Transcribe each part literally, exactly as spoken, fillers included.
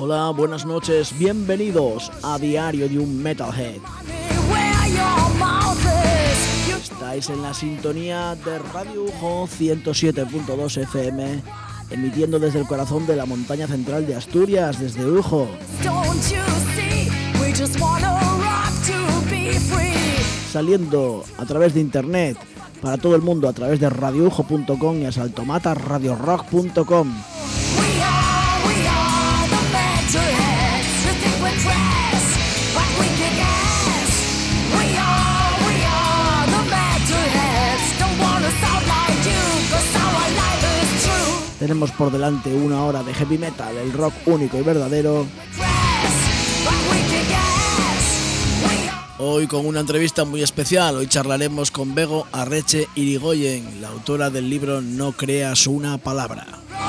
Hola, buenas noches, bienvenidos a Diario de un Metalhead. Estáis en la sintonía de Radio Ujo ciento siete punto dos F M, emitiendo desde el corazón de la montaña central de Asturias, desde Ujo. Saliendo a través de internet para todo el mundo a través de radio ujo punto com y a saltomata radio rock punto com. Tenemos por delante una hora de heavy metal, el rock único y verdadero. Hoy con una entrevista muy especial. Hoy charlaremos con Bego Arretxe Irigoyen, la autora del libro No creas una palabra.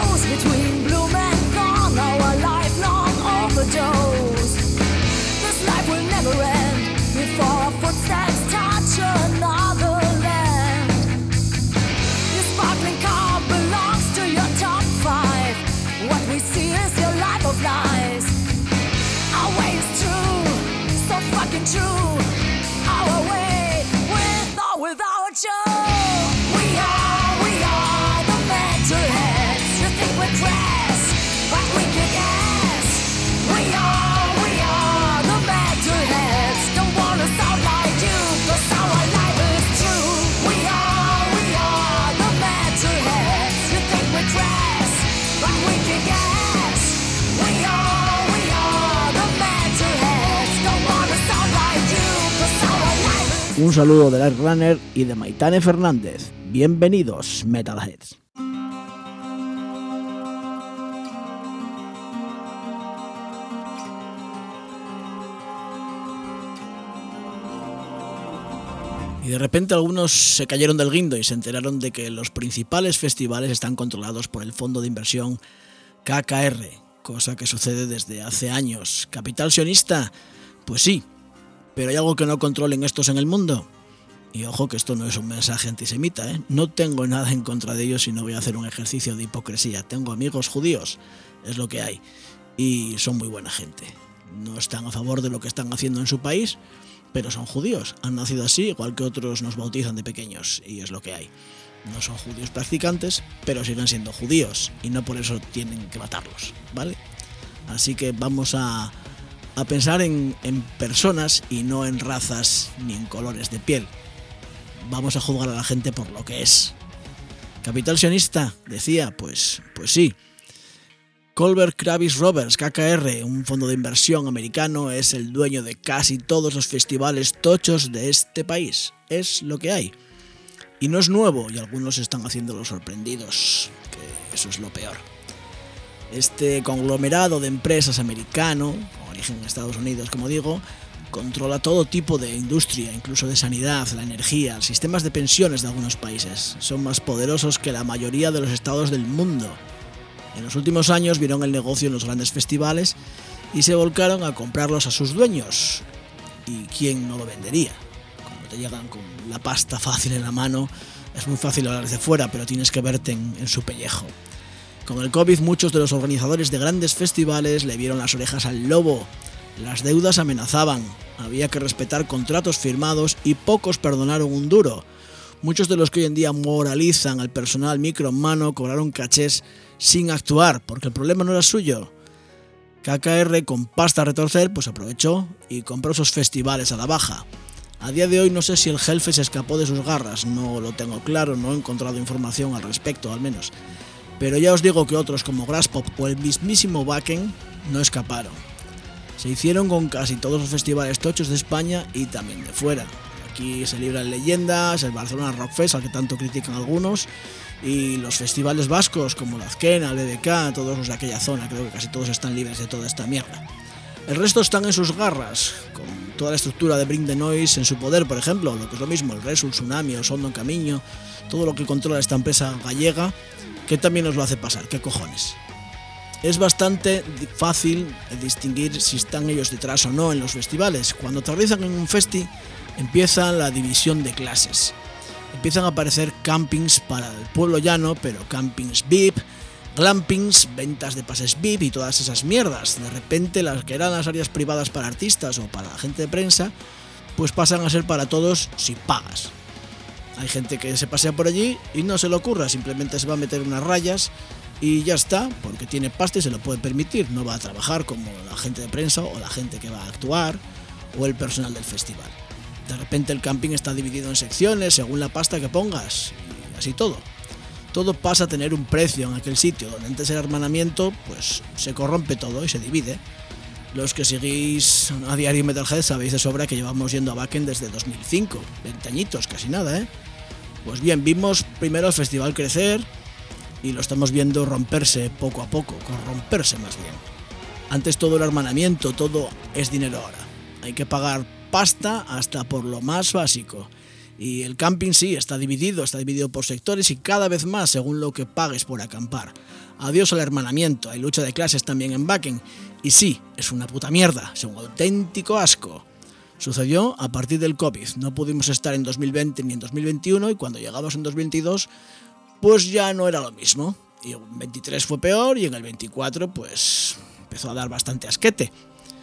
True, our way, with or without you. We are, we are the metalheads. You think we're crass, but we kick ass. We are, we are the metalheads. Don't wanna sound like you, cause our life is true. We are, we are the metalheads. You think we're crass, but we kick ass. We are, we are the metalheads. Don't wanna sound like you. Un saludo de Light Runner y de Maitane Fernández. Bienvenidos, Metalheads. Y de repente algunos se cayeron del guindo y se enteraron de que los principales festivales están controlados por el fondo de inversión K K R, cosa que sucede desde hace años. ¿Capital sionista? Pues sí. Pero hay algo que no controlen estos en el mundo. Y ojo que esto no es un mensaje antisemita, ¿eh? No tengo nada en contra de ellos y no voy a hacer un ejercicio de hipocresía. Tengo amigos judíos, es lo que hay. Y son muy buena gente. No están a favor de lo que están haciendo en su país, pero son judíos. Han nacido así, igual que otros nos bautizan de pequeños. Y es lo que hay. No son judíos practicantes, pero siguen siendo judíos. Y no por eso tienen que matarlos, ¿vale? Así que vamos a... a pensar en, en personas y no en razas ni en colores de piel. Vamos a juzgar a la gente por lo que es. ¿Capital sionista? Decía, pues, pues sí. Colbert Kravis Roberts, K K R, un fondo de inversión americano, es el dueño de casi todos los festivales tochos de este país. Es lo que hay. Y no es nuevo, y algunos están haciendo los sorprendidos, que eso es lo peor. Este conglomerado de empresas americano, con origen en Estados Unidos, como digo, controla todo tipo de industria, incluso de sanidad, la energía, los sistemas de pensiones de algunos países. Son más poderosos que la mayoría de los estados del mundo. En los últimos años vieron el negocio en los grandes festivales y se volcaron a comprarlos a sus dueños. ¿Y quién no lo vendería? Cuando te llegan con la pasta fácil en la mano, es muy fácil hablar desde fuera, pero tienes que verte en, en su pellejo. Con el COVID, muchos de los organizadores de grandes festivales le vieron las orejas al lobo. Las deudas amenazaban, había que respetar contratos firmados y pocos perdonaron un duro. Muchos de los que hoy en día moralizan al personal micro en mano cobraron cachés sin actuar, porque el problema no era suyo. K K R, con pasta a retorcer, pues aprovechó y compró esos festivales a la baja. A día de hoy no sé si el Hellfest se escapó de sus garras, no lo tengo claro, no he encontrado información al respecto al menos. Pero ya os digo que otros como Graspop o el mismísimo Wacken no escaparon. Se hicieron con casi todos los festivales tochos de España y también de fuera. Aquí se libran leyendas, el Barcelona Rock Fest, al que tanto critican algunos, y los festivales vascos como la Azkena, el B B K, todos los de aquella zona, creo que casi todos están libres de toda esta mierda. El resto están en sus garras, con toda la estructura de Bring the Noise en su poder, por ejemplo, lo que es lo mismo, el Resul, Tsunami o Sondo en Camino, todo lo que controla esta empresa gallega, que también nos lo hace pasar, ¿qué cojones? Es bastante fácil distinguir si están ellos detrás o no en los festivales. Cuando aterrizan en un festi, empieza la división de clases. Empiezan a aparecer campings para el pueblo llano, pero campings V I P, glampings, ventas de pases V I P y todas esas mierdas. De repente las que eran las áreas privadas para artistas o para la gente de prensa, pues pasan a ser para todos si pagas. Hay gente que se pasea por allí y no se le ocurra, simplemente se va a meter unas rayas y ya está, porque tiene pasta y se lo puede permitir. No va a trabajar como la gente de prensa o la gente que va a actuar o el personal del festival. De repente el camping está dividido en secciones según la pasta que pongas y así todo. Todo pasa a tener un precio en aquel sitio donde antes era hermanamiento, pues se corrompe todo y se divide. Los que seguís a diario Metalhead sabéis de sobra que llevamos yendo a Wacken desde dos mil cinco, veinte añitos, casi nada, ¿eh? Pues bien, vimos primero el festival crecer y lo estamos viendo romperse poco a poco, corromperse más bien. Antes todo era hermanamiento, todo es dinero ahora. Hay que pagar pasta hasta por lo más básico. Y el camping sí, está dividido, está dividido por sectores y cada vez más según lo que pagues por acampar. Adiós al hermanamiento, hay lucha de clases también en Wacken. Y sí, es una puta mierda, es un auténtico asco. Sucedió a partir del COVID, no pudimos estar en dos mil veinte ni en dos mil veintiuno y cuando llegamos en dos mil veintidós, pues ya no era lo mismo. Y en veintitrés fue peor y en el veinticuatro pues empezó a dar bastante asquete.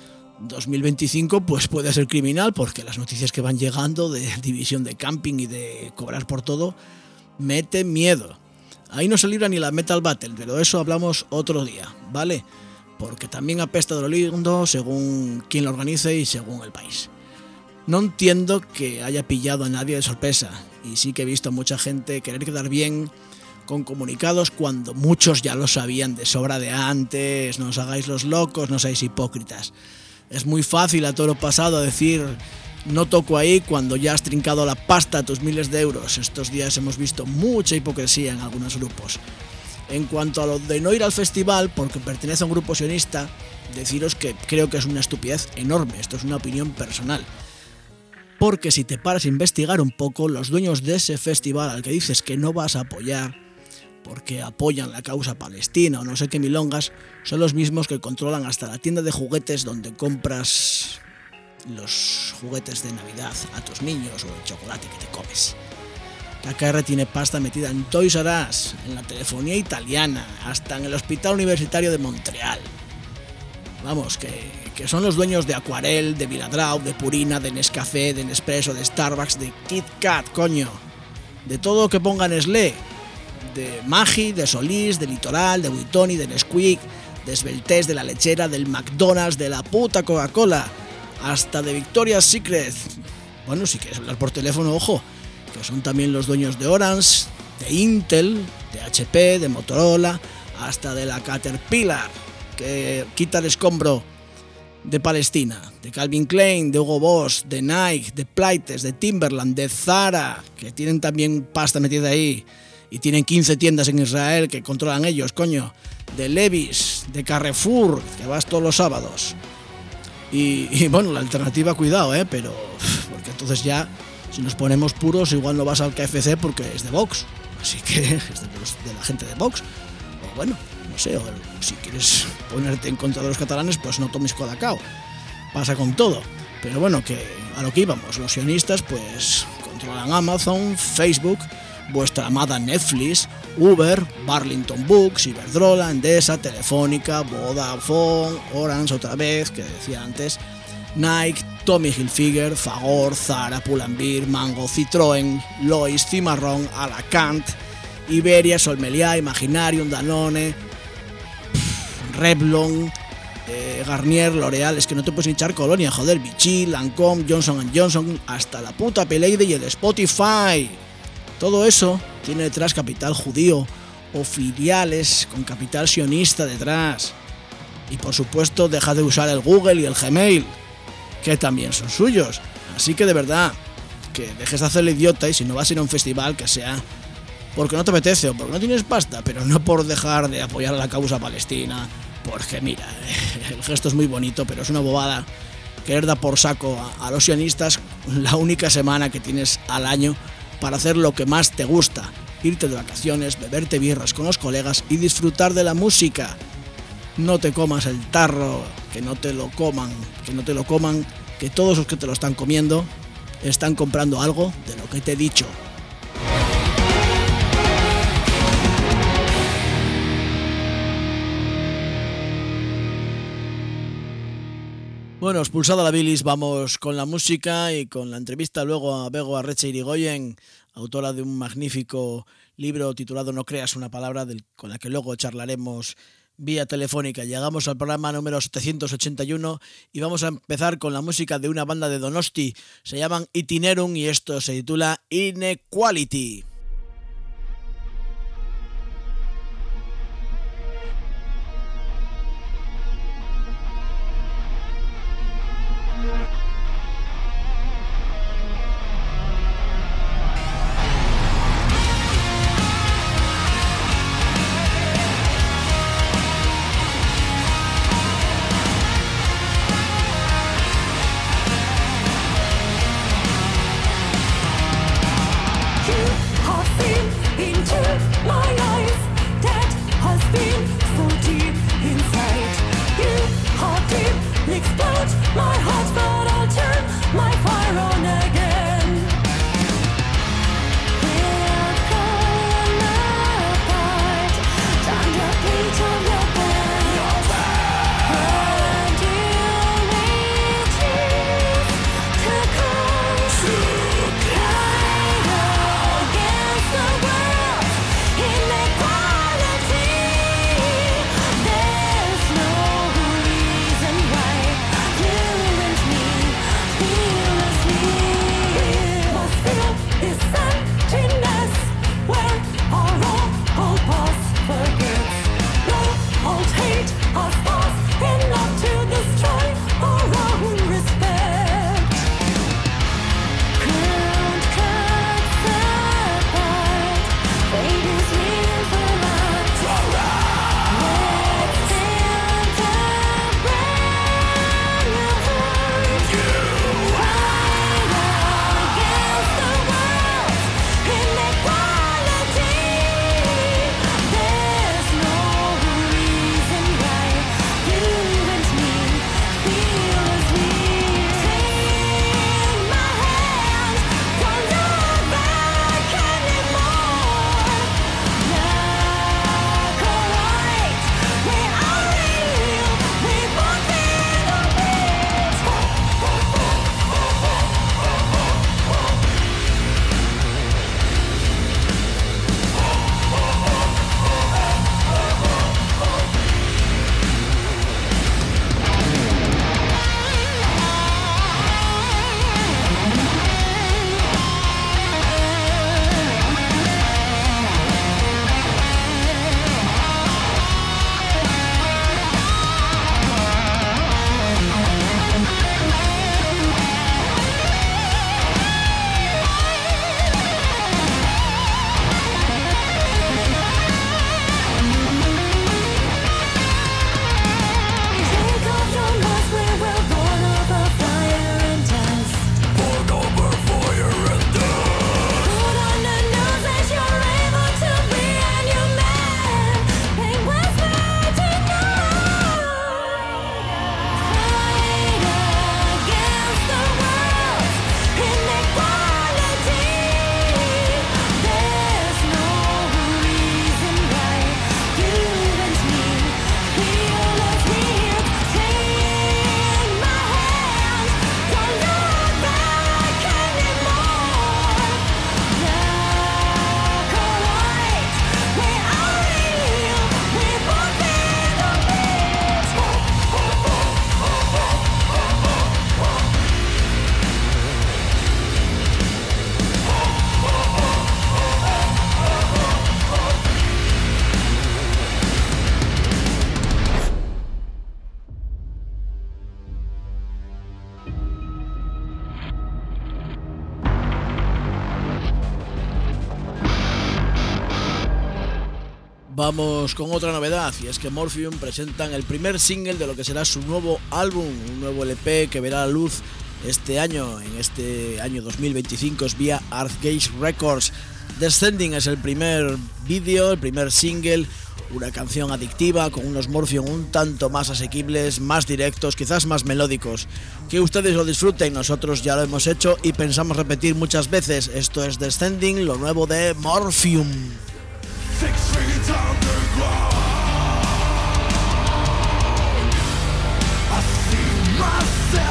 dos mil veinticinco pues puede ser criminal porque las noticias que van llegando de división de camping y de cobrar por todo meten miedo. Ahí no se libra ni la Metal Battle, pero de eso hablamos otro día, ¿vale? Porque también apesta de lo lindo según quien lo organice y según el país. No entiendo que haya pillado a nadie de sorpresa y sí que he visto a mucha gente querer quedar bien con comunicados cuando muchos ya lo sabían de sobra de antes. No os hagáis los locos, no seáis hipócritas. Es muy fácil a toro pasado decir no toco ahí cuando ya has trincado la pasta a tus miles de euros. Estos días hemos visto mucha hipocresía en algunos grupos. En cuanto a lo de no ir al festival porque pertenece a un grupo sionista, deciros que creo que es una estupidez enorme. Esto es una opinión personal. Porque si te paras a investigar un poco, los dueños de ese festival al que dices que no vas a apoyar porque apoyan la causa palestina o no sé qué milongas, son los mismos que controlan hasta la tienda de juguetes donde compras los juguetes de Navidad a tus niños o el chocolate que te comes. K K R tiene pasta metida en Toys R Us, en la telefonía italiana, hasta en el Hospital Universitario de Montreal. Vamos, que, que son los dueños de Aquarel, de Viladrau, de Purina, de Nescafé, de Nespresso, de Starbucks, de Kit Kat, coño. De todo lo que ponga Nestlé. De Maggi, de Solís, de Litoral, de Buitoni, de Nesquik, de Sveltés, de La Lechera, del McDonald's, de la puta Coca-Cola, hasta de Victoria's Secret. Bueno, si quieres hablar por teléfono, ojo, que son también los dueños de Orange, de Intel, de H P, de Motorola, hasta de la Caterpillar, que quita el escombro de Palestina, de Calvin Klein, de Hugo Boss, de Nike, de Playtes, de Timberland, de Zara, que tienen también pasta metida ahí, y tienen quince tiendas en Israel que controlan ellos, coño, de Levi's, de Carrefour, que vas todos los sábados. Y, y bueno, la alternativa, cuidado, ¿eh? Pero, porque entonces ya, si nos ponemos puros, igual no vas al K F C porque es de Vox, así que es de, los, de la gente de Vox, o bueno, no sé, o si quieres ponerte en contra de los catalanes, pues no tomes Colacao, pasa con todo. Pero bueno, que a lo que íbamos, los sionistas pues controlan Amazon, Facebook, vuestra amada Netflix, Uber, Burlington Books, Iberdrola, Endesa, Telefónica, Vodafone, Orange otra vez, que decía antes, Nike, Tommy Hilfiger, Fagor, Zara, Pull&Bear, Mango, Citroën, Lois, Cimarrón, Alacant, Iberia, Solmeliá, Imaginarium, Danone, Revlon, eh, Garnier, L'Oreal, es que no te puedes hinchar colonia, joder, Vichy, Lancôme, Johnson and Johnson, hasta la puta Peleide y el Spotify. Todo eso tiene detrás capital judío o filiales con capital sionista detrás. Y por supuesto deja de usar el Google y el Gmail, que también son suyos. Así que de verdad, que dejes de hacerle idiota y si no vas a ir a un festival que sea porque no te apetece o porque no tienes pasta, pero no por dejar de apoyar a la causa palestina, porque mira, el gesto es muy bonito, pero es una bobada querer dar por saco a, a los sionistas la única semana que tienes al año para hacer lo que más te gusta, irte de vacaciones, beberte birras con los colegas y disfrutar de la música. No te comas el tarro, que no te lo coman, que no te lo coman, que todos los que te lo están comiendo están comprando algo de lo que te he dicho. Bueno, expulsada la bilis, vamos con la música y con la entrevista luego a Bego Arretxe Irigoyen, autora de un magnífico libro titulado No creas una palabra, del, con la que luego charlaremos vía telefónica. Llegamos al programa número setecientos ochenta y uno y vamos a empezar con la música de una banda de Donosti. Se llaman Itinerum y esto se titula Inequality. Vamos con otra novedad, y es que Morphium presentan el primer single de lo que será su nuevo álbum, un nuevo L P que verá la luz este año, en este año dos mil veinticinco, es vía Archgage Records. Descending es el primer vídeo, el primer single, una canción adictiva con unos Morphium un tanto más asequibles, más directos, quizás más melódicos. Que ustedes lo disfruten, nosotros ya lo hemos hecho y pensamos repetir muchas veces. Esto es Descending, lo nuevo de Morphium. Six feet underground, I see myself.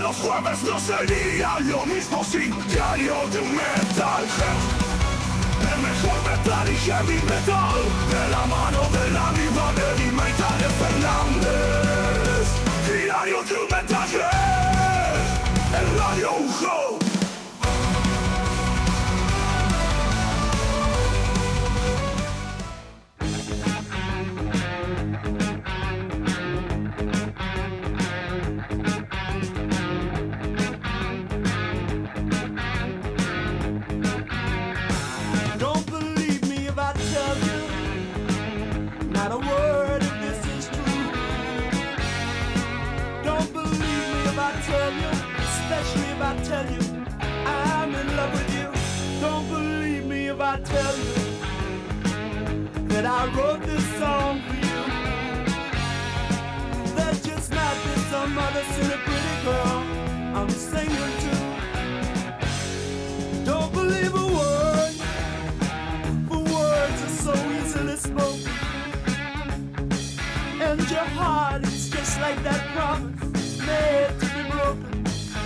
los jueves no sería lo mismo sin diario de un metalhead. El mejor metal y heavy metal, de la mano de la misma Eddie Metal Fernández. Diario de un metalhead, el Radio Ujo. Not a word of this is true. Don't believe me if I tell you, especially if I tell you I'm in love with you. Don't believe me if I tell you that I wrote this song for you. There just might be some other silly pretty girl I'm singing to. Don't believe a word, for words are so easily spoken. And your heart is just like that promise made to be broken.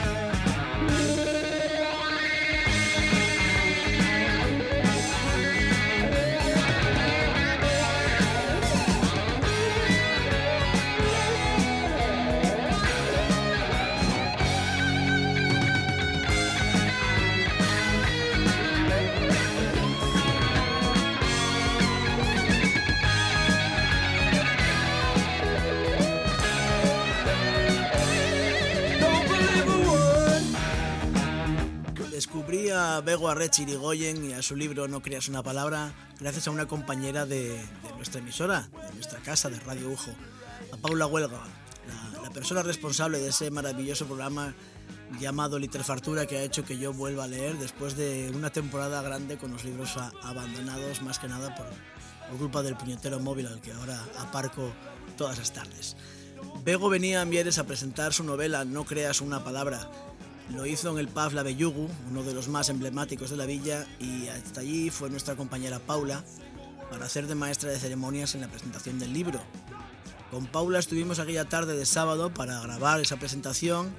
Descubrí a Bego Arretxe Irigoyen y a su libro No creas una palabra gracias a una compañera de, de nuestra emisora, de nuestra casa de Radio Ujo, a Paula Huelga, la, la persona responsable de ese maravilloso programa llamado Literfartura, que ha hecho que yo vuelva a leer después de una temporada grande con los libros a, abandonados, más que nada por, por culpa del puñetero móvil al que ahora aparco todas las tardes. Bego venía a Mieres a presentar su novela No creas una palabra. Lo hizo en el pub La Bellugu, uno de los más emblemáticos de la villa, y hasta allí fue nuestra compañera Paula para hacer de maestra de ceremonias en la presentación del libro. Con Paula estuvimos aquella tarde de sábado para grabar esa presentación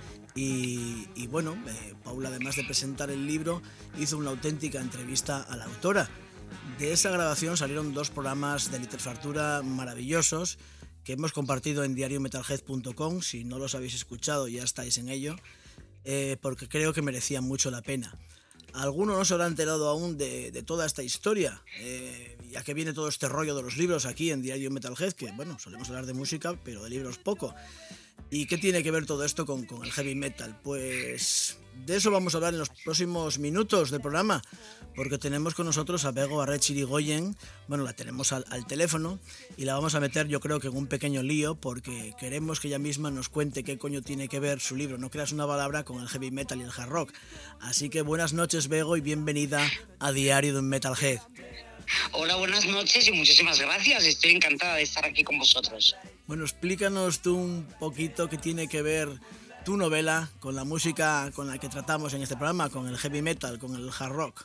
y, y bueno, eh, Paula, además de presentar el libro, hizo una auténtica entrevista a la autora. De esa grabación salieron dos programas de Literfartura maravillosos que hemos compartido en diario metalhead punto com. Si no los habéis escuchado, ya estáis en ello. Eh, porque creo que merecía mucho la pena. Alguno no se habrá enterado aún de, de toda esta historia, eh, ya que viene todo este rollo de los libros aquí en Diario Metalhead, que bueno, solemos hablar de música, pero de libros poco. ¿Y qué tiene que ver todo esto con, con el heavy metal? Pues de eso vamos a hablar en los próximos minutos del programa, porque tenemos con nosotros a Bego Arretxe Irigoyen. Bueno, la tenemos al, al teléfono y la vamos a meter, yo creo que en un pequeño lío, porque queremos que ella misma nos cuente qué coño tiene que ver su libro No creas una palabra con el heavy metal y el hard rock. Así que buenas noches, Bego, y bienvenida a Diario de un Metalhead. Hola, buenas noches y muchísimas gracias. Estoy encantada de estar aquí con vosotros. Bueno, explícanos tú un poquito qué tiene que ver tu novela con la música con la que tratamos en este programa, con el heavy metal, con el hard rock.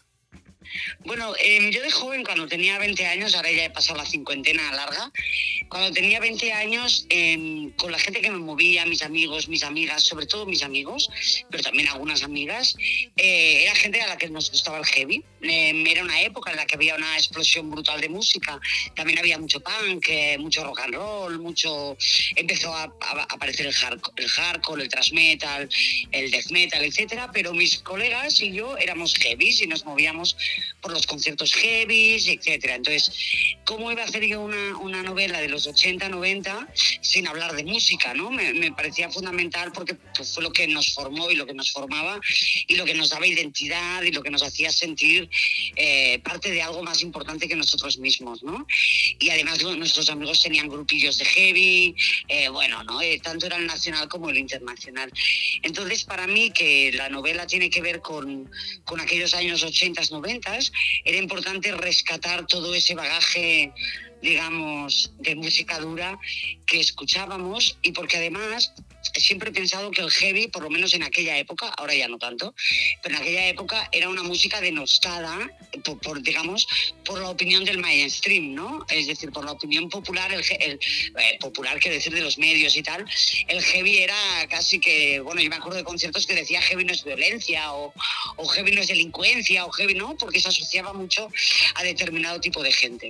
Bueno, eh, yo de joven, cuando tenía veinte años, ahora ya he pasado la cincuentena larga, cuando tenía veinte años, eh, con la gente que me movía, mis amigos, mis amigas, sobre todo mis amigos, pero también algunas amigas, eh, era gente a la que nos gustaba el heavy. Eh, era una época en la que había una explosión brutal de música, también había mucho punk, eh, mucho rock and roll, mucho... empezó a, a aparecer el, hard, el hardcore, el thrash metal, el death metal, etcétera, pero mis colegas y yo éramos heavies y nos movíamos por los conciertos heavies, etcétera. Entonces, ¿cómo iba a hacer yo una, una novela de los ochenta, noventa sin hablar de música, ¿no? Me, me parecía fundamental porque pues, fue lo que nos formó y lo que nos formaba y lo que nos daba identidad y lo que nos hacía sentir eh, parte de algo más importante que nosotros mismos, ¿no? Y además nuestros amigos tenían grupillos de heavy, eh, bueno, ¿no? Eh, tanto era el nacional como el internacional. Entonces, para mí, que la novela tiene que ver con, con aquellos años ochenta, noventa, era importante rescatar todo ese bagaje digamos, de música dura que escuchábamos, y porque además siempre he pensado que el heavy, por lo menos en aquella época, ahora ya no tanto, pero en aquella época era una música denostada por, por digamos, por la opinión del mainstream, ¿no? Es decir, por la opinión popular, el, el eh, popular, quiero decir, de los medios y tal, el heavy era casi que, bueno, yo me acuerdo de conciertos que decía heavy no es violencia, o, o heavy no es delincuencia, o heavy no, porque se asociaba mucho a determinado tipo de gente.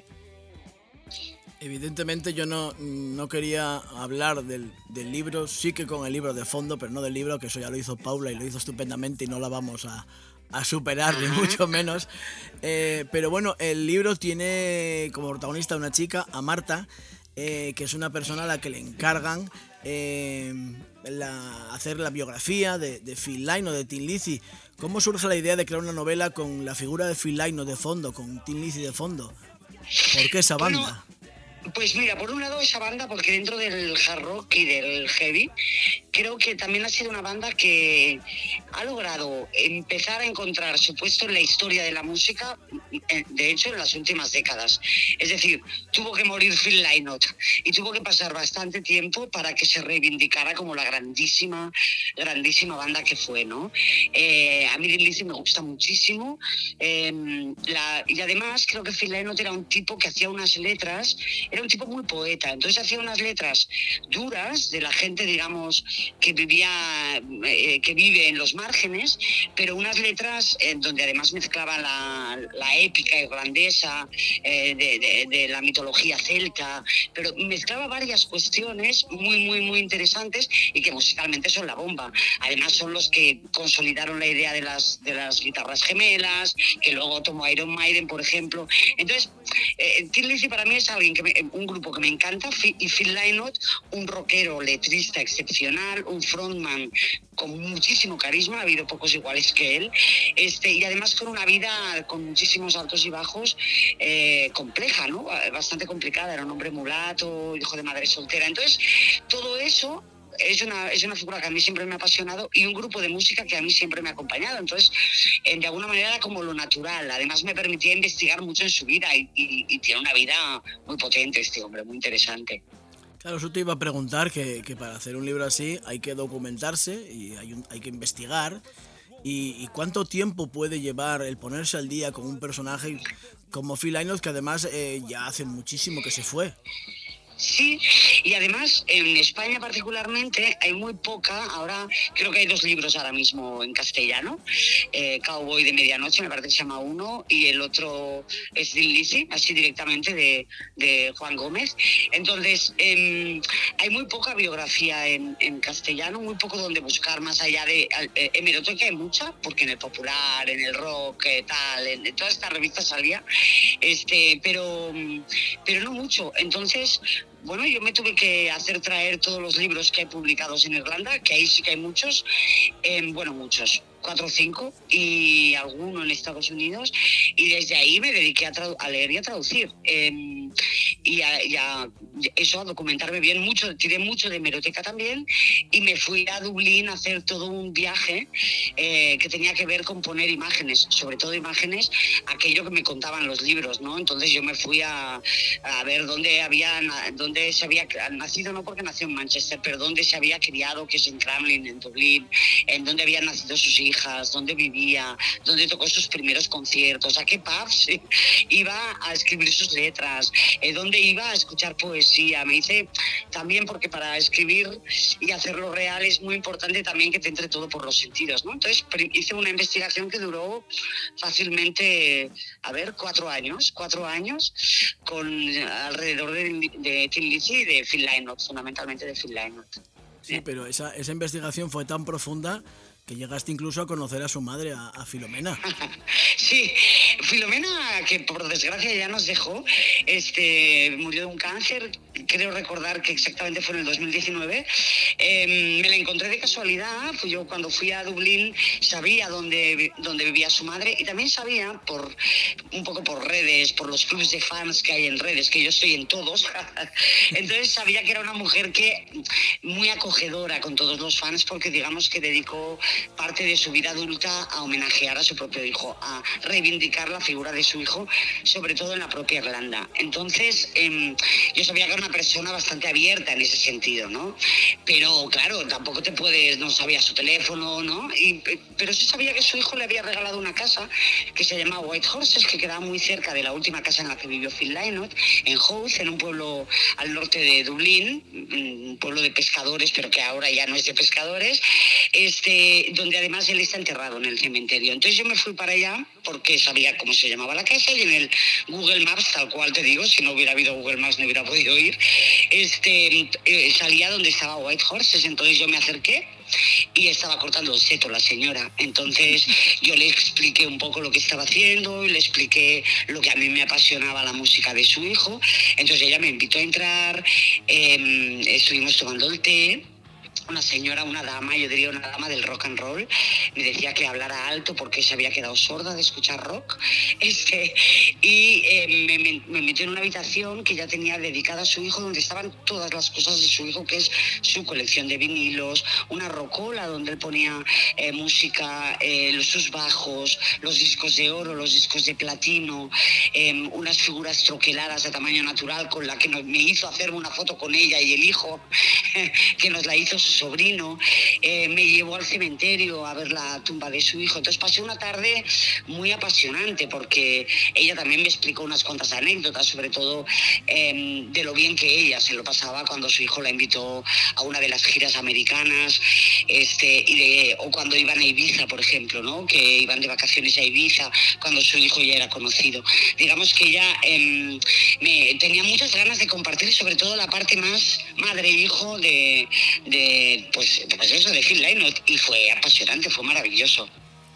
Evidentemente yo no, no quería hablar del, del libro, sí que con el libro de fondo, pero no del libro, que eso ya lo hizo Paula y lo hizo estupendamente y no la vamos a, a superar, ni mucho menos. Eh, pero bueno, el libro tiene como protagonista a una chica, a Marta, eh, que es una persona a la que le encargan eh, la, hacer la biografía de, de Phil Lynott, de Thin Lizzy. ¿Cómo surge la idea de crear una novela con la figura de Phil Lynott de fondo, con Thin Lizzy de fondo? ¿Por qué esa banda? Bueno, pues mira, por un lado esa banda, porque dentro del hard rock y del heavy, creo que también ha sido una banda que ha logrado empezar a encontrar su puesto en la historia de la música, de hecho, en las últimas décadas. Es decir, tuvo que morir Phil Lynott y tuvo que pasar bastante tiempo para que se reivindicara como la grandísima, grandísima banda que fue, ¿no? Eh, a mí Thin Lizzy me gusta muchísimo, eh, la, y además creo que Phil Lynott era un tipo que hacía unas letras, era un tipo muy poeta, entonces hacía unas letras duras de la gente, digamos, que vivía, eh, que vive en los márgenes, pero unas letras eh, donde además mezclaba la, la épica irlandesa, eh, de, de, de la mitología celta, pero mezclaba varias cuestiones muy, muy, muy interesantes y que musicalmente son la bomba. Además son los que consolidaron la idea de las, de las guitarras gemelas, que luego tomó Iron Maiden, por ejemplo. Entonces, eh, Thin Lizzy para mí es alguien que me, un grupo que me encanta, y Phil Lynott, un rockero letrista excepcional, un frontman con muchísimo carisma, ha habido pocos iguales que él, este, y además con una vida con muchísimos altos y bajos, eh, compleja, ¿no? Bastante complicada, era un hombre mulato, hijo de madre soltera. Entonces, todo eso es una, es una figura que a mí siempre me ha apasionado y un grupo de música que a mí siempre me ha acompañado. Entonces, eh, de alguna manera era como lo natural. Además, me permitía investigar mucho en su vida y, y, y tiene una vida muy potente este hombre, muy interesante. Claro, eso te iba a preguntar, que, que para hacer un libro así hay que documentarse y hay, un, hay que investigar. ¿Y, ¿Y cuánto tiempo puede llevar el ponerse al día con un personaje como Phil Lynott, que además eh, ya hace muchísimo que se fue? Sí, y además en España particularmente hay muy poca, ahora creo que hay dos libros ahora mismo en castellano, eh, Cowboy de Medianoche, me parece que se llama uno, y el otro es Thin Lizzy, así directamente de, de Juan Gómez. Entonces, eh, hay muy poca biografía en, en castellano, muy poco donde buscar más allá de... Eh, hemeroteca hay mucha, porque en el popular, en el rock, eh, tal, en, en todas estas revistas salía, este, pero, pero no mucho. Entonces... Bueno, yo me tuve que hacer traer todos los libros que hay publicados en Irlanda, que ahí sí que hay muchos, eh, bueno, muchos, cuatro o cinco, y alguno en Estados Unidos, y desde ahí me dediqué a, tradu- a leer y a traducir, eh, y a, y a eso, a documentarme bien mucho, tiré mucho de hemeroteca también, y me fui a Dublín a hacer todo un viaje eh, que tenía que ver con poner imágenes, sobre todo imágenes, aquello que me contaban los libros, ¿no? Entonces yo me fui a, a ver dónde había, dónde se había nacido, no porque nació en Manchester, pero dónde se había criado, que es en Cramlin, en Dublín, en dónde habían nacido sus hijas, dónde vivía, dónde tocó sus primeros conciertos, a qué pubs iba a escribir sus letras, eh, dónde iba a escuchar poesía. Me hice también, porque para escribir y hacerlo real es muy importante también que te entre todo por los sentidos, ¿no? Entonces hice una investigación que duró fácilmente, a ver, cuatro años, cuatro años, con alrededor de, de Thin Lizzy y de Phil Lynott, fundamentalmente de Phil Lynott. Sí, pero esa, esa investigación fue tan profunda que llegaste incluso a conocer a su madre, a, a Filomena. Sí, Filomena, que por desgracia ya nos dejó, este, murió de un cáncer creo recordar que exactamente fue en el dos mil diecinueve, eh, me la encontré de casualidad. Pues yo cuando fui a Dublín sabía dónde, dónde vivía su madre, y también sabía, por un poco por redes, por los clubes de fans que hay en redes, que yo estoy en todos, entonces sabía que era una mujer que muy acogedora con todos los fans, porque digamos que dedicó parte de su vida adulta a homenajear a su propio hijo, a reivindicar la figura de su hijo, sobre todo en la propia Irlanda. Entonces eh, yo sabía que era una persona bastante abierta en ese sentido, ¿no? Pero claro, tampoco te puedes, no sabía su teléfono, ¿no? Y, pero sí sabía que su hijo le había regalado una casa que se llamaba White Horses, que quedaba muy cerca de la última casa en la que vivió Phil Lynott, en Howth, en un pueblo al norte de Dublín, un pueblo de pescadores, pero que ahora ya no es de pescadores, este, donde además él está enterrado en el cementerio. Entonces yo me fui para allá porque sabía cómo se llamaba la casa, y en el Google Maps, tal cual te digo, si no hubiera habido Google Maps no hubiera podido ir, este, eh, salía donde estaba White Horses. Entonces yo me acerqué y estaba cortando el seto la señora. Entonces yo le expliqué un poco lo que estaba haciendo y le expliqué lo que a mí me apasionaba, la música de su hijo. Entonces ella me invitó a entrar, eh, estuvimos tomando el té. Una señora, una dama, yo diría una dama del rock and roll, me decía que hablara alto porque se había quedado sorda de escuchar rock. Este, y eh, me, me, me metió en una habitación que ya tenía dedicada a su hijo, donde estaban todas las cosas de su hijo, que es su colección de vinilos, una rocola donde él ponía eh, música, eh, los, sus bajos, los discos de oro, los discos de platino, eh, unas figuras troqueladas de tamaño natural con la que nos, me hizo hacerme una foto con ella y el hijo, que nos la hizo su sobrino. Eh, me llevó al cementerio a ver la tumba de su hijo. Entonces pasé una tarde muy apasionante, porque ella también me explicó unas cuantas anécdotas, sobre todo eh, de lo bien que ella se lo pasaba cuando su hijo la invitó a una de las giras americanas, este, y de, o cuando iban a Ibiza, por ejemplo, ¿no? Que iban de vacaciones a Ibiza cuando su hijo ya era conocido. Digamos que ella eh, me, tenía muchas ganas de compartir, sobre todo la parte más madre-hijo de, de Pues, pues eso, de Phil Lynott, y fue apasionante, fue maravilloso.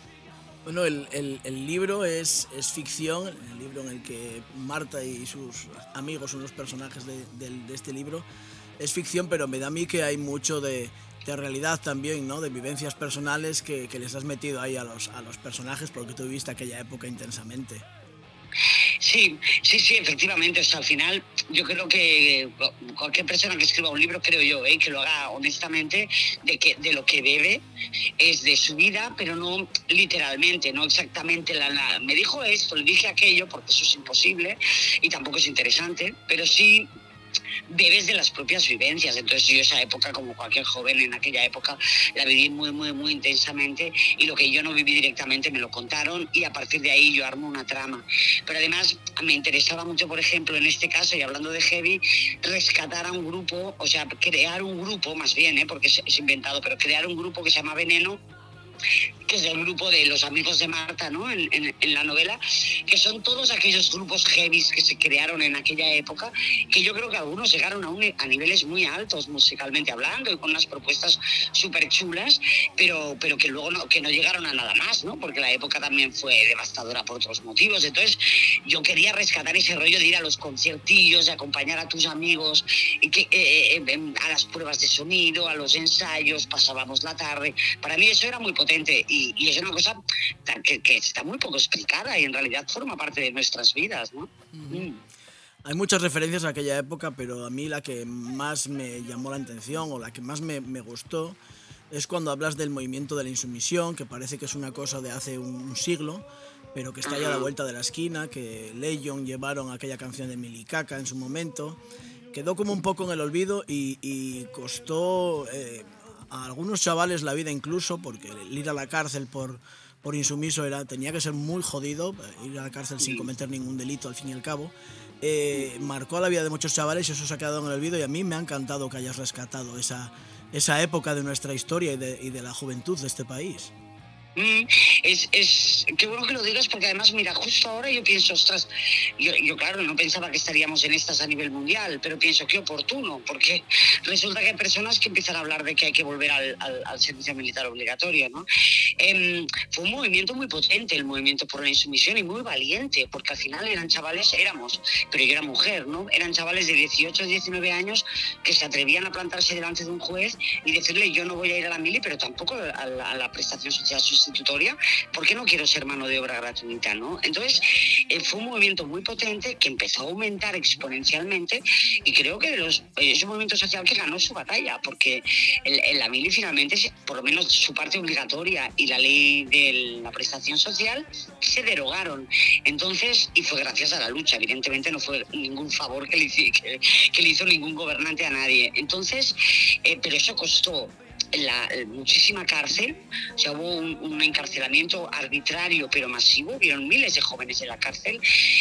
Bueno, el, el, el libro es, es ficción, el libro en el que Marta y sus amigos son los personajes de, de, de este libro, es ficción, pero me da a mí que hay mucho de, de realidad también, ¿no? De vivencias personales que, que les has metido ahí a los, a los personajes, porque tú viviste aquella época intensamente. Sí, sí, sí, efectivamente. O sea, al final yo creo que cualquier persona que escriba un libro, creo yo, ¿eh? que lo haga honestamente, de que de lo que bebe es de su vida, pero no literalmente, no exactamente. La, la, me dijo esto, le dije aquello, porque eso es imposible y tampoco es interesante, pero sí bebes de las propias vivencias. Entonces yo esa época, como cualquier joven en aquella época, la viví muy, muy, muy intensamente, y lo que yo no viví directamente me lo contaron, y a partir de ahí yo armo una trama. Pero además me interesaba mucho, por ejemplo, en este caso, y hablando de Heavy, rescatar a un grupo, o sea, crear un grupo, más bien, ¿eh? porque es, es inventado, pero crear un grupo que se llama Veneno, que es el grupo de los amigos de Marta, ¿no? En, en, en la novela, que son todos aquellos grupos heavies que se crearon en aquella época, que yo creo que algunos llegaron a, un, a niveles muy altos musicalmente hablando y con unas propuestas súper chulas, pero, pero que luego no, que no llegaron a nada más, ¿no? Porque la época también fue devastadora por otros motivos. Entonces yo quería rescatar ese rollo de ir a los conciertillos, de acompañar a tus amigos y que, eh, eh, a las pruebas de sonido, a los ensayos, pasábamos la tarde. Para mí eso era muy potente, y, y es una cosa que, que está muy poco explicada y en realidad forma parte de nuestras vidas, ¿no? Mm. Mm. Hay muchas referencias a aquella época, pero a mí la que más me llamó la atención o la que más me, me gustó es cuando hablas del movimiento de la insumisión, que parece que es una cosa de hace un, un siglo, pero que está ya a la vuelta de la esquina, que Legion llevaron aquella canción de Milicaca en su momento, quedó como un poco en el olvido y, y costó eh, a algunos chavales la vida incluso, porque el ir a la cárcel por, por insumiso era, tenía que ser muy jodido, ir a la cárcel sin cometer ningún delito al fin y al cabo. Eh, marcó la vida de muchos chavales y eso se ha quedado en el olvido, y a mí me ha encantado que hayas rescatado esa, esa época de nuestra historia y de, y de la juventud de este país. Mm, es, es, qué bueno que lo digas, porque además, mira, justo ahora yo pienso, ostras, yo, yo claro, no pensaba que estaríamos en estas a nivel mundial, pero pienso qué oportuno, porque resulta que hay personas que empiezan a hablar de que hay que volver al, al, al servicio militar obligatorio, ¿no? Eh, fue un movimiento muy potente, el movimiento por la insumisión, y muy valiente, porque al final eran chavales, éramos, pero yo era mujer, ¿no? Eran chavales de dieciocho, diecinueve años que se atrevían a plantarse delante de un juez y decirle, yo no voy a ir a la mili, pero tampoco a la, a la prestación social sustitutoria, porque no quiero ser mano de obra gratuita, ¿no? Entonces, eh, fue un movimiento muy potente que empezó a aumentar exponencialmente, y creo que de los, eh, es un movimiento social que ganó su batalla, porque el, el, la mili finalmente, por lo menos su parte obligatoria y la ley de la prestación social, se derogaron. Entonces, y fue gracias a la lucha, evidentemente no fue ningún favor que le, que, que le hizo ningún gobernante a nadie. Entonces, eh, pero eso costó La, muchísima cárcel, o sea, hubo un, un encarcelamiento arbitrario pero masivo, vieron miles de jóvenes en la cárcel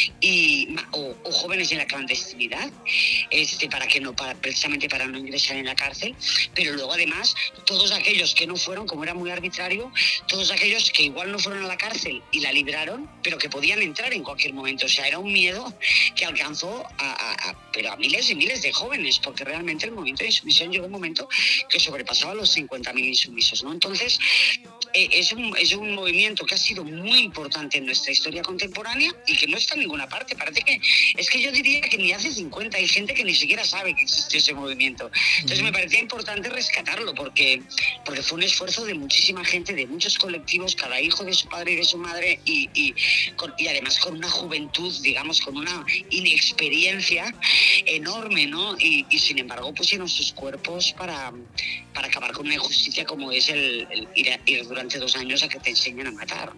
y, o, o jóvenes en la clandestinidad, este, para que no, para, precisamente para no ingresar en la cárcel, pero luego además todos aquellos que no fueron, como era muy arbitrario, todos aquellos que igual no fueron a la cárcel y la libraron, pero que podían entrar en cualquier momento, o sea, era un miedo que alcanzó a, a, a, pero a miles y miles de jóvenes, porque realmente el movimiento de insumisión llegó un momento que sobrepasaba los cincuenta mil insumisos, ¿no? Entonces, eh, es, un, es un movimiento que ha sido muy importante en nuestra historia contemporánea y que no está en ninguna parte. Parece que, es que yo diría que ni hace cincuenta hay gente que ni siquiera sabe que existe ese movimiento. Entonces, me parecía importante rescatarlo porque, porque fue un esfuerzo de muchísima gente, de muchos colectivos, cada hijo de su padre y de su madre, y, y, con, y además con una juventud, digamos, con una inexperiencia enorme, ¿no? Y, y sin embargo, pusieron sus cuerpos para, para acabar con una injusticia como es el, el ir, a, ir durante dos años a que te enseñen a matar.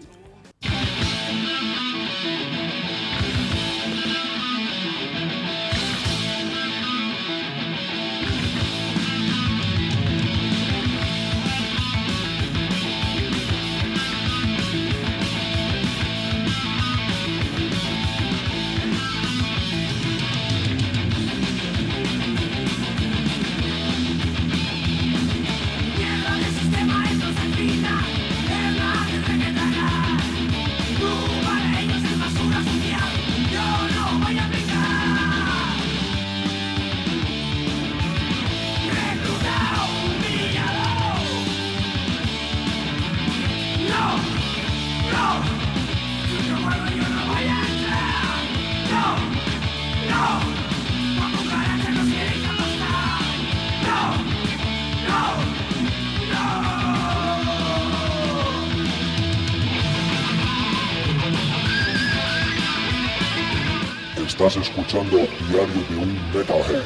Estás escuchando Diario de un Metalhead.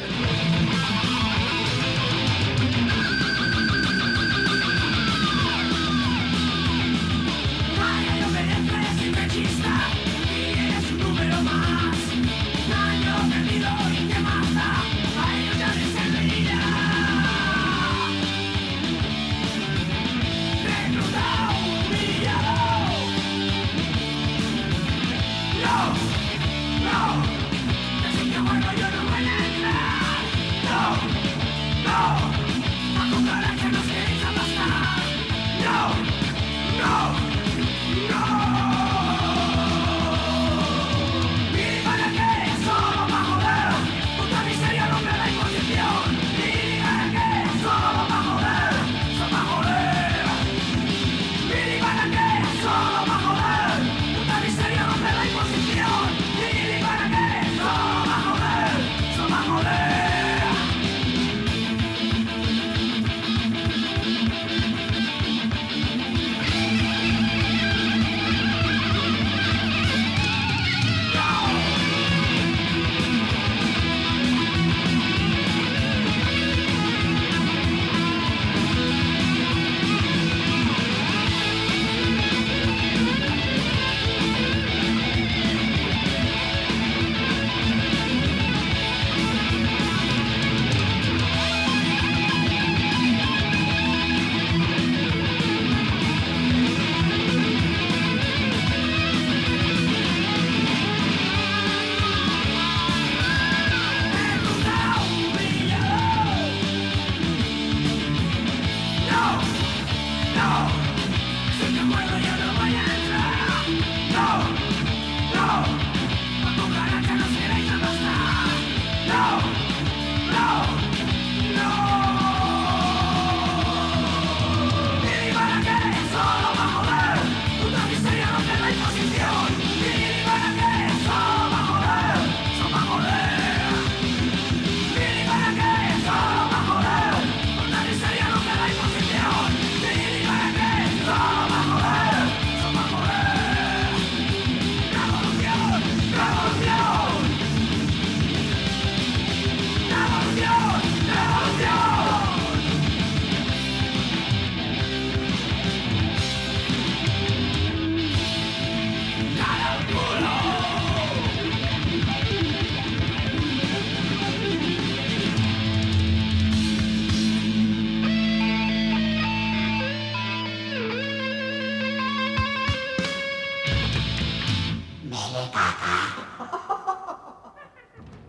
No, no, no, no, no, no, no, no, no, no,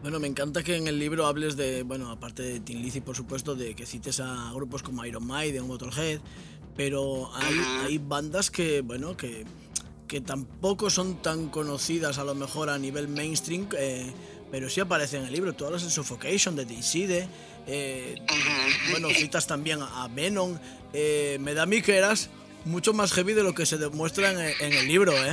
Bueno, me encanta que en el libro hables de, bueno, aparte de Tin Lizzy, por supuesto, de que cites a grupos como Iron Maiden, Motorhead, pero hay, hay bandas que, bueno, que, que tampoco son tan conocidas a lo mejor a nivel mainstream, eh, pero sí aparecen en el libro. Tú hablas de Suffocation, de Disease, eh, bueno, citas también a Venom. Eh, me da a mí que eras mucho más heavy de lo que se demuestra en, en el libro, ¿eh?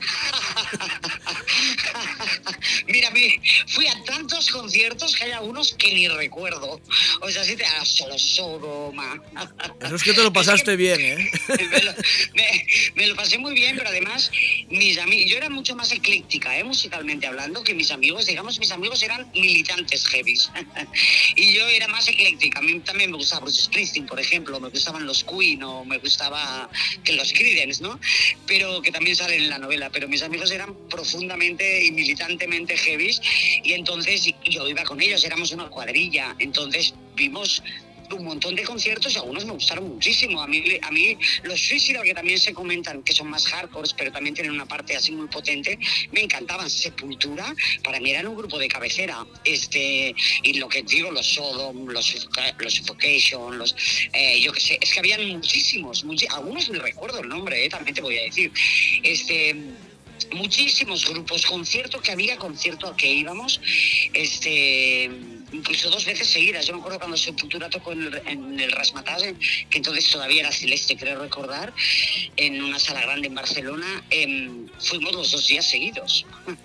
Mira, fui a tantos conciertos que hay algunos que ni recuerdo. O sea, sí te hagas solo Sodoma. Eso es que te lo pasaste bien, ¿eh? Me lo, me, me lo pasé muy bien, pero además, mis amigos, yo era mucho más ecléctica, ¿eh? Musicalmente hablando, que mis amigos, digamos, mis amigos eran militantes heavies. Y yo era más ecléctica. A mí también me gustaba Bruce Springsteen, por ejemplo, me gustaban los Queen o me gustaba que los Creedence, ¿no? Pero que también salen en la novela. Pero mis amigos eran profundamente y militantemente heavies, y entonces yo iba con ellos, éramos una cuadrilla, entonces vimos un montón de conciertos y algunos me gustaron muchísimo. A mí, a mí los Suicide, que también se comentan que son más hardcore, pero también tienen una parte así muy potente, me encantaban. Sepultura, para mí eran un grupo de cabecera. Este, y lo que digo, los Sodom, los, los Suffocation, los, eh, yo qué sé, es que habían muchísimos, muchi- algunos ni recuerdo el nombre, eh, también te voy a decir. Este... muchísimos grupos, concierto que había, concierto al que íbamos, este, incluso dos veces seguidas. Yo me acuerdo cuando Sepultura tocó en el, en el Razzmatazz, que entonces todavía era Celeste, creo recordar, en una sala grande en Barcelona, eh, fuimos los dos días seguidos.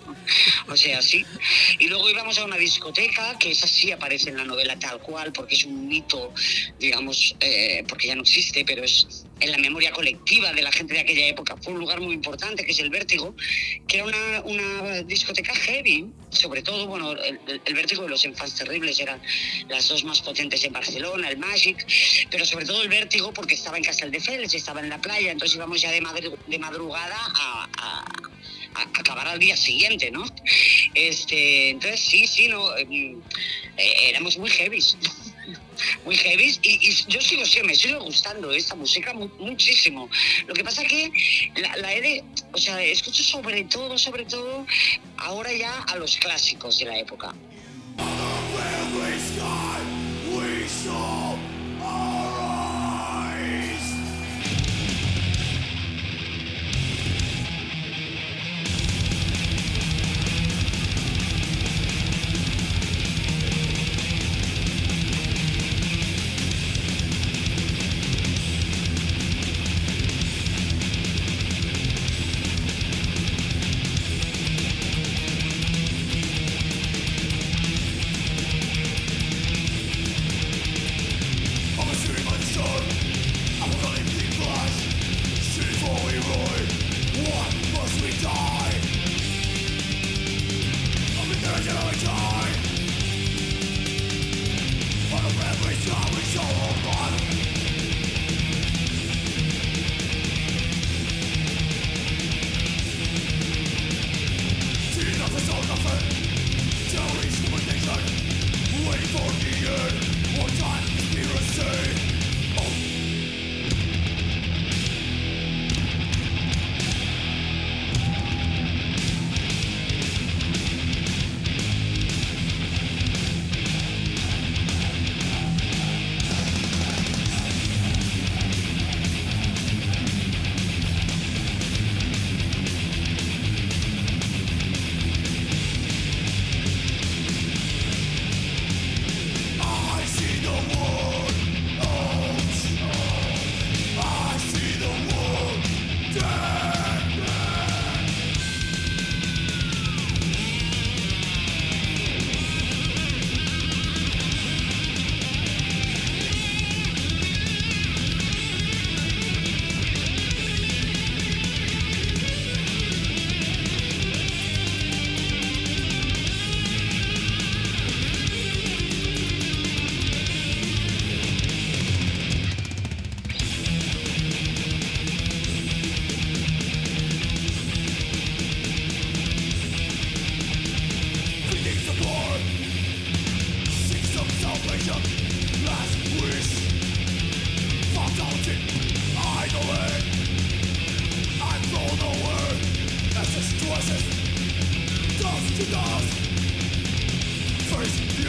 O sea, sí. Y luego íbamos a una discoteca, que esa sí aparece en la novela tal cual, porque es un mito, digamos, eh, porque ya no existe, pero es en la memoria colectiva de la gente de aquella época. Fue un lugar muy importante, que es el Vértigo, que era una, una discoteca heavy, sobre todo, bueno, el, el Vértigo y los Enfants Terribles eran las dos más potentes en Barcelona, el Magic, pero sobre todo el Vértigo porque estaba en Castelldefels, estaba en la playa, entonces íbamos ya de, madru- de madrugada a... a a acabar al día siguiente, ¿no? Este, entonces sí, sí, no, eh, éramos muy heavies, muy heavies, y, y yo sigo siempre, me sigue gustando esta música mu- muchísimo. Lo que pasa que la, la he de, o sea, escucho sobre todo, sobre todo, ahora ya a los clásicos de la época.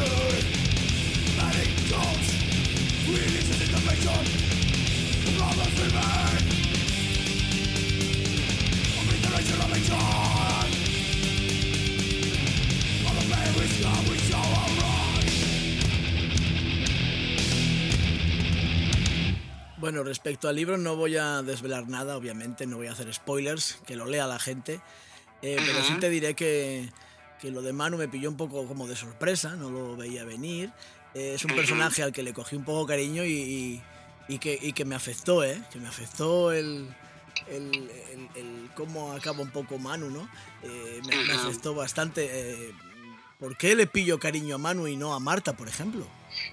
Bueno, respecto al libro no voy a desvelar nada, obviamente, no voy a hacer spoilers, que lo lea la gente, eh, pero sí te diré que, que lo de Manu me pilló un poco como de sorpresa, no lo veía venir. Eh, es un personaje al que le cogí un poco cariño y, y, y, que, y que me afectó, ¿eh? Que me afectó el, el, el, el cómo acaba un poco Manu, ¿no? Eh, me, me afectó bastante. Eh, ¿Por qué le pillo cariño a Manu y no a Marta, por ejemplo?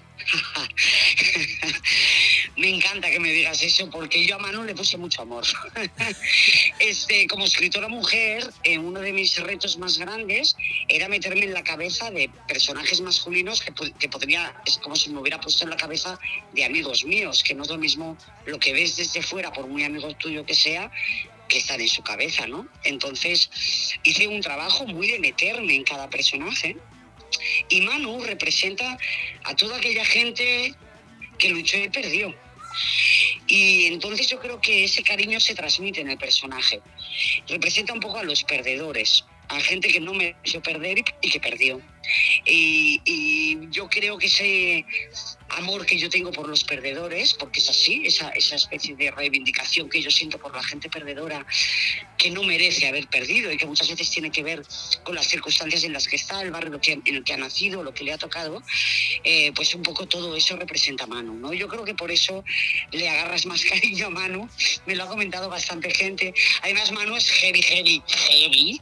Me encanta que me digas eso, porque yo a Manu le puse mucho amor. Este, como escritora mujer, eh, uno de mis retos más grandes era meterme en la cabeza de personajes masculinos que, que podría, es como si me hubiera puesto en la cabeza de amigos míos, que no es lo mismo lo que ves desde fuera, por muy amigo tuyo que sea, que están en su cabeza, ¿no? Entonces hice un trabajo muy de meterme en cada personaje, y Manu representa a toda aquella gente que luchó y perdió. Y entonces yo creo que ese cariño se transmite en el personaje. Representa un poco a los perdedores, a gente que no mereció perder y, y que perdió. Y, y yo creo que ese amor que yo tengo por los perdedores, porque es así, esa, esa especie de reivindicación que yo siento por la gente perdedora que no merece haber perdido y que muchas veces tiene que ver con las circunstancias en las que está, el barrio que, en el que ha nacido, lo que le ha tocado, eh, pues un poco todo eso representa a Manu, ¿no? Yo creo que por eso le agarras más cariño a Manu, me lo ha comentado bastante gente. Además Manu es heavy, heavy, heavy.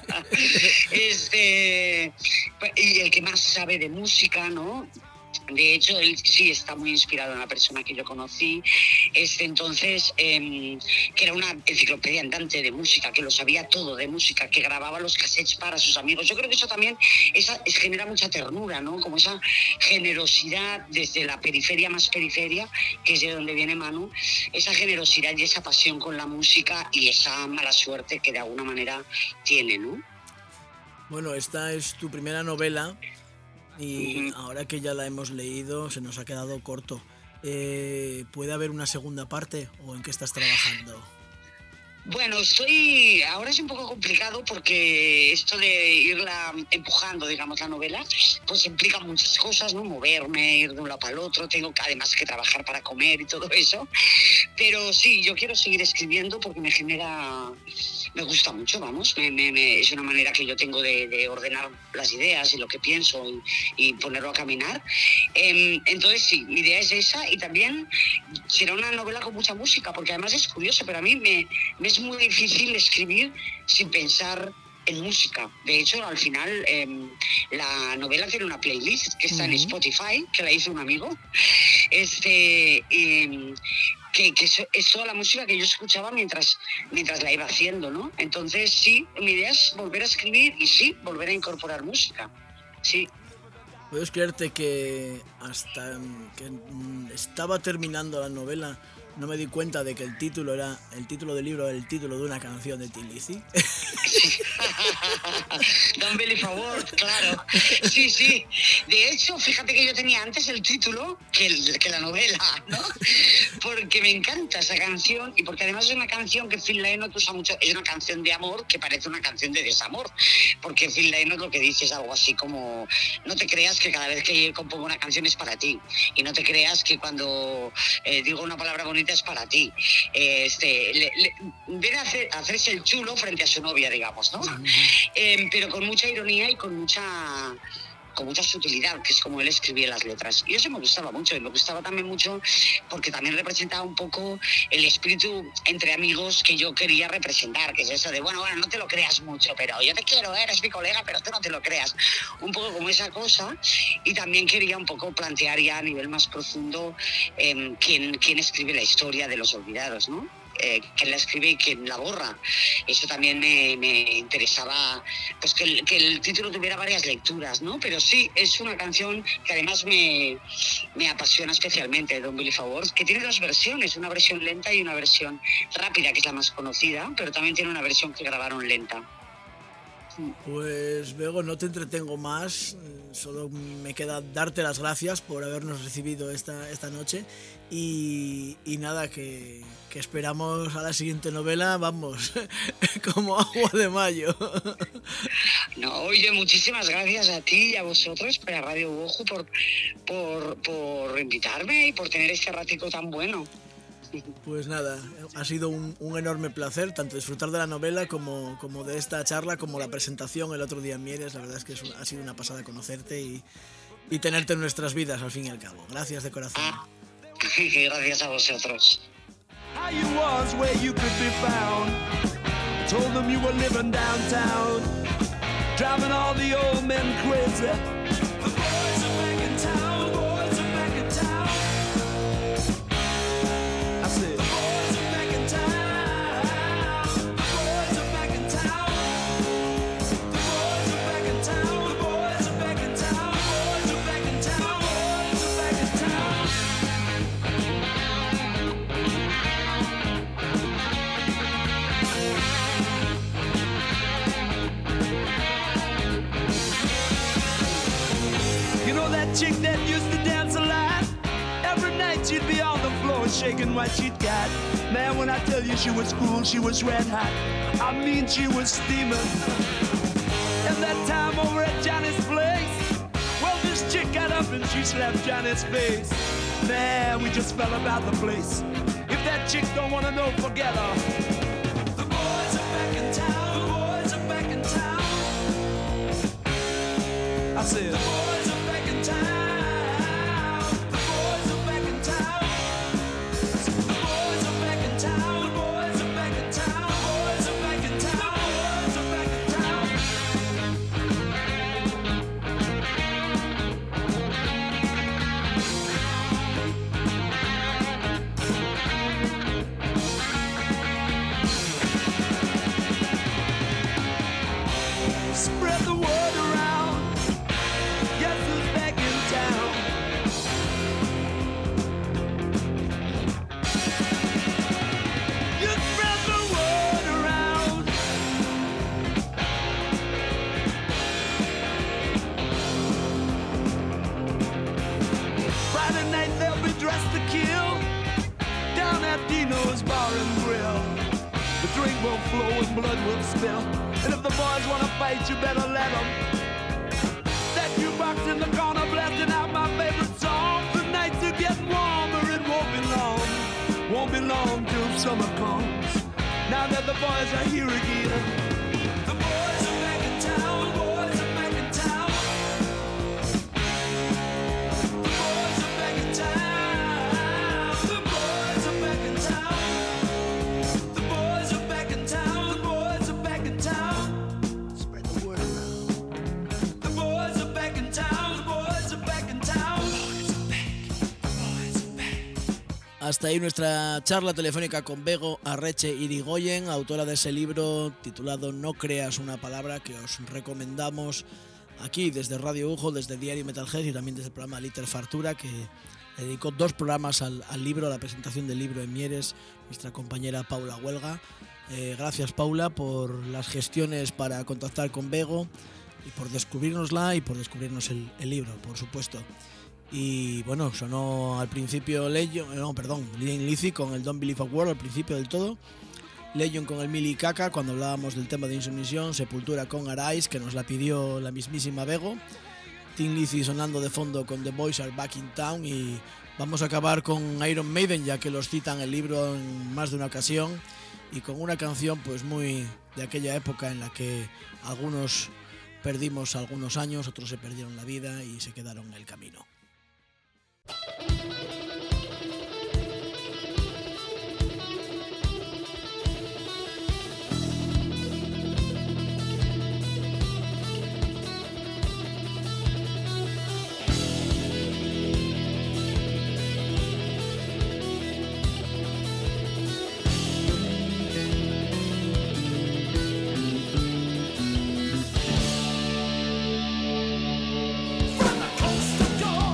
este, y el que más sabe de música, ¿no? De hecho, él sí está muy inspirado en la persona que yo conocí. Este, entonces, eh, que era una enciclopedia andante de música, que lo sabía todo de música, que grababa los cassettes para sus amigos. Yo creo que eso también esa, es, genera mucha ternura, ¿no? Como esa generosidad desde la periferia más periferia, que es de donde viene Manu, esa generosidad y esa pasión con la música y esa mala suerte que de alguna manera tiene, ¿no? Bueno, esta es tu primera novela. Y uh-huh. Ahora que ya la hemos leído, se nos ha quedado corto. Eh, ¿Puede haber una segunda parte o en qué estás trabajando? Bueno, estoy... Ahora es un poco complicado porque esto de irla empujando, digamos, la novela, pues implica muchas cosas, ¿no? Moverme, ir de un lado para el otro, tengo además que trabajar para comer y todo eso. Pero sí, yo quiero seguir escribiendo porque me genera... Me gusta mucho, vamos, me, me, me, es una manera que yo tengo de, de ordenar las ideas y lo que pienso y, y ponerlo a caminar. Eh, entonces sí, mi idea es esa y también será una novela con mucha música, porque además es curioso, pero a mí me, me es muy difícil escribir sin pensar en música. De hecho, al final eh, la novela tiene una playlist que está uh-huh. en Spotify, que la hizo un amigo. Este... Eh, Que, que eso, es toda la música que yo escuchaba mientras, mientras la iba haciendo, ¿no? Entonces, sí, mi idea es volver a escribir y sí, volver a incorporar música, sí. ¿Puedes creerte que hasta que estaba terminando la novela no me di cuenta de que el título era el título del libro era el título de una canción de Thin Lizzy? Don't Believe a Word, claro. Sí, sí. De hecho, fíjate que yo tenía antes el título que, el, que la novela, ¿no? Porque me encanta esa canción y porque además es una canción que Phil Lynott usa mucho. Es una canción de amor que parece una canción de desamor. Porque Phil Lynott lo que dice es algo así como: no te creas que cada vez que compongo una canción es para ti. Y no te creas que cuando eh, digo una palabra bonita es para ti. Eh, este, le, le, viene a, hacer, a hacerse el chulo frente a su novia, digamos, ¿no? Uh-huh. Eh, pero con mucha ironía y con mucha con mucha sutilidad, que es como él escribía las letras. Y eso me gustaba mucho, y me gustaba también mucho porque también representaba un poco el espíritu entre amigos que yo quería representar, que es eso de, bueno, bueno, no te lo creas mucho, pero yo te quiero, eres mi colega, pero tú no te lo creas. Un poco como esa cosa. Y también quería un poco plantear ya a nivel más profundo eh, quién, quién escribe la historia de los olvidados, ¿no? Eh, quién la escribe y quién la borra. Eso también me, me interesaba, pues que el, que el título tuviera varias lecturas, ¿no? Pero sí, es una canción que además me, me apasiona especialmente, Don't Believe a Word, que tiene dos versiones, una versión lenta y una versión rápida, que es la más conocida, pero también tiene una versión que grabaron lenta. Pues Bego, no te entretengo más, solo me queda darte las gracias por habernos recibido esta, esta noche y, y nada, que, que esperamos a la siguiente novela, vamos, como agua de mayo. No, oye, muchísimas gracias a ti y a vosotros, para Radio Bojo, por, por, por invitarme y por tener este ratico tan bueno. Pues nada, ha sido un, un enorme placer tanto disfrutar de la novela como, como de esta charla, como la presentación el otro día en Mieres. La verdad es que es un, ha sido una pasada conocerte y, y tenerte en nuestras vidas al fin y al cabo. Gracias de corazón. Ah, gracias a vosotros. How you was where you could be found. Told them you were living downtown, driving all the old men crazy. The boys are back in town, boys are back in town. I said, the boys are back in town, the boys are back in town. The boys are back in town, the boys are back in town, boys are back in town, boys are back in town. You know that chick that used to dance a lot? Every night she'd be on the floor shaking what she'd got. Man, when I tell you she was cool, she was red hot. I mean, she was steaming. And that time over at Johnny's place, well, this chick got up and she slapped Johnny's face. Man, we just fell about the place. If that chick don't wanna know, forget her. The boys are back in town, the boys are back in town. I said, the boys are back in town, the boys are back in town. I said, the boys are back in town, the boys are back in town, the boys are back in town, the boys are back in town. Spread the word around. Guess who's back in town? You spread the word around. Friday night they'll be dressed to kill down at Dino's Bar and Grill. The drink will flow and blood will spill. And if the boys wanna fight, you better let them. That jukebox in the corner blasting out my favorite song. The nights are getting warmer, it won't be long. Won't be long till summer comes. Now that the boys are here again. The boys are back in town, boys are back in town. The boys are back in town. The boys are back in town. The boys are back in town. The boys are back in town. Spread the word around. The boys are back in town. The boys are back in town. Boys are back. Boys are back. Hasta ahí nuestra charla telefónica con Bego Arretxe Irigoyen, autora de ese libro titulado No creas una palabra, que os recomendamos aquí desde Radio Ujo, desde Diario Metalhead y también desde el programa Liter Fartura, que dedicó dos programas al, al libro, a la presentación del libro en Mieres, nuestra compañera Paula Huelga. Eh, gracias, Paula, por las gestiones para contactar con Bego y por descubrirnosla y por descubrirnos el, el libro, por supuesto. Y bueno, sonó al principio Legion, no, perdón, Thin Lizzy con el Don't Believe a Word al principio del todo, Legion con el Mili Caca cuando hablábamos del tema de Insumisión, Sepultura con Arise, que nos la pidió la mismísima Bego, Thin Lizzy sonando de fondo con The Boys Are Back in Town, y vamos a acabar con Iron Maiden, ya que los citan el libro en más de una ocasión, y con una canción pues muy de aquella época en la que algunos perdimos algunos años, otros se perdieron la vida y se quedaron en el camino. From the coast to dawn.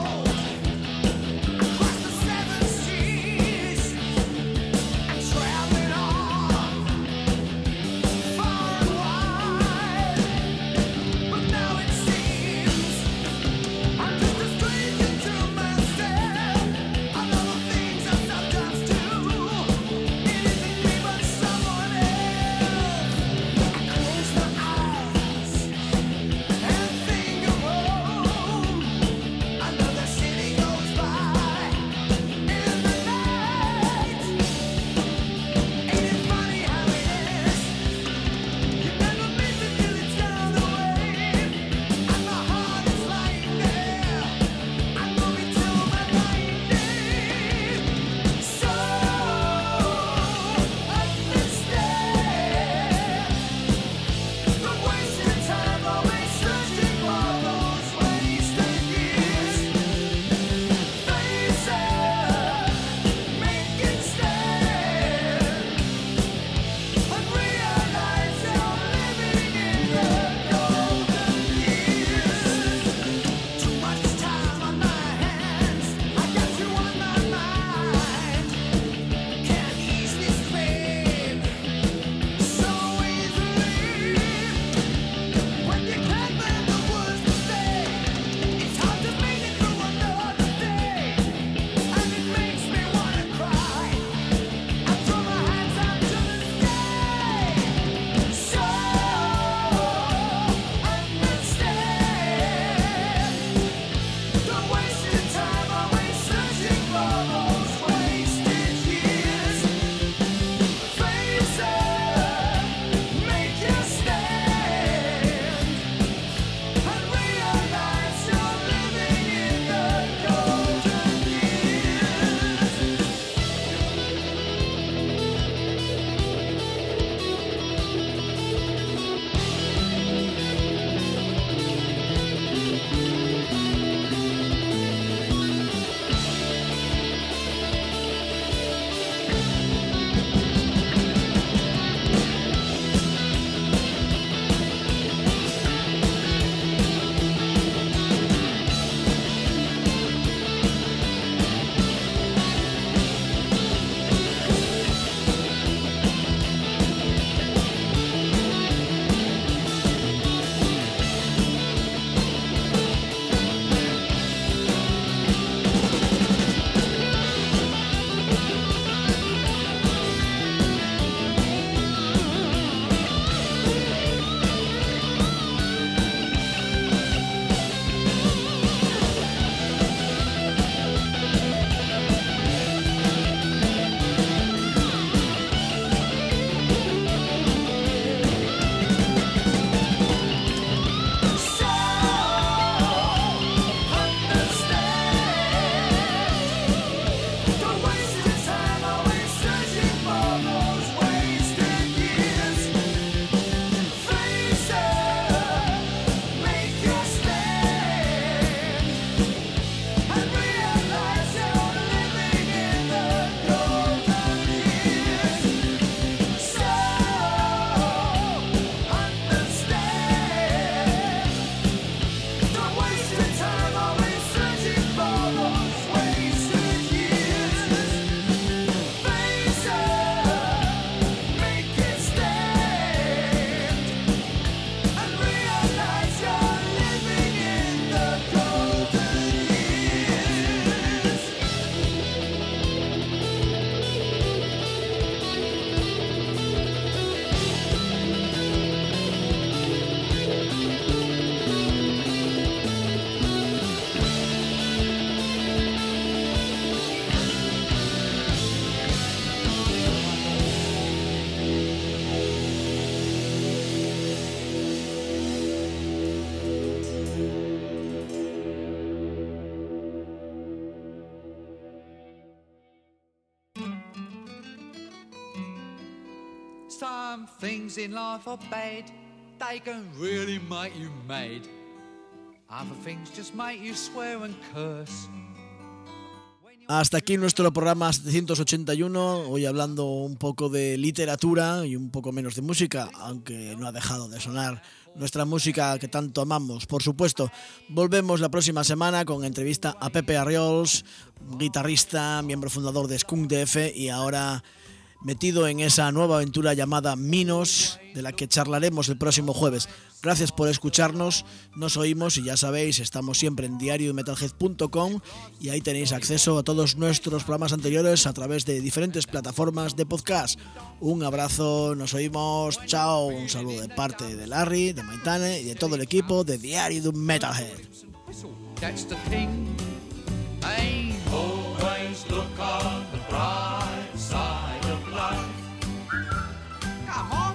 Some things in life are bad, they can really make you mad. Other things just make you swear and curse. Hasta aquí nuestro programa setecientos ochenta y uno, hoy hablando un poco de literatura y un poco menos de música, aunque no ha dejado de sonar nuestra música que tanto amamos, por supuesto. Volvemos la próxima semana con entrevista a Pepe Arriols, guitarrista, miembro fundador de Skunk D F y ahora metido en esa nueva aventura llamada Minos, de la que charlaremos el próximo jueves. Gracias por escucharnos, nos oímos y ya sabéis, estamos siempre en diario metalhead punto com y ahí tenéis acceso a todos nuestros programas anteriores a través de diferentes plataformas de podcast. Un abrazo, nos oímos, chao, un saludo de parte de Larry, de Maitane y de todo el equipo de Diario de un Metalhead. That's the thing. Hey, always look on the bright side of life. Come on.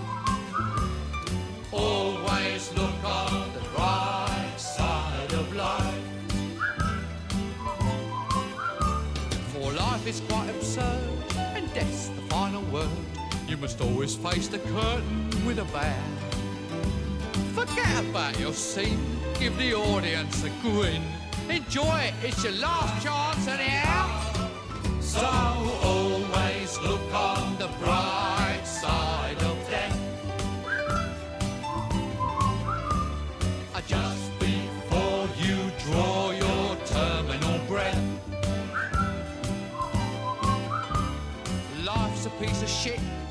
Always look on the bright side of life. For life is quite absurd, and death's the final word. You must always face the curtain with a bow. Forget about your scene, give the audience a grin. Enjoy it, it's your last chance anyhow. So always look on the bright side of death. Just before you draw your terminal breath. Life's a piece of shit,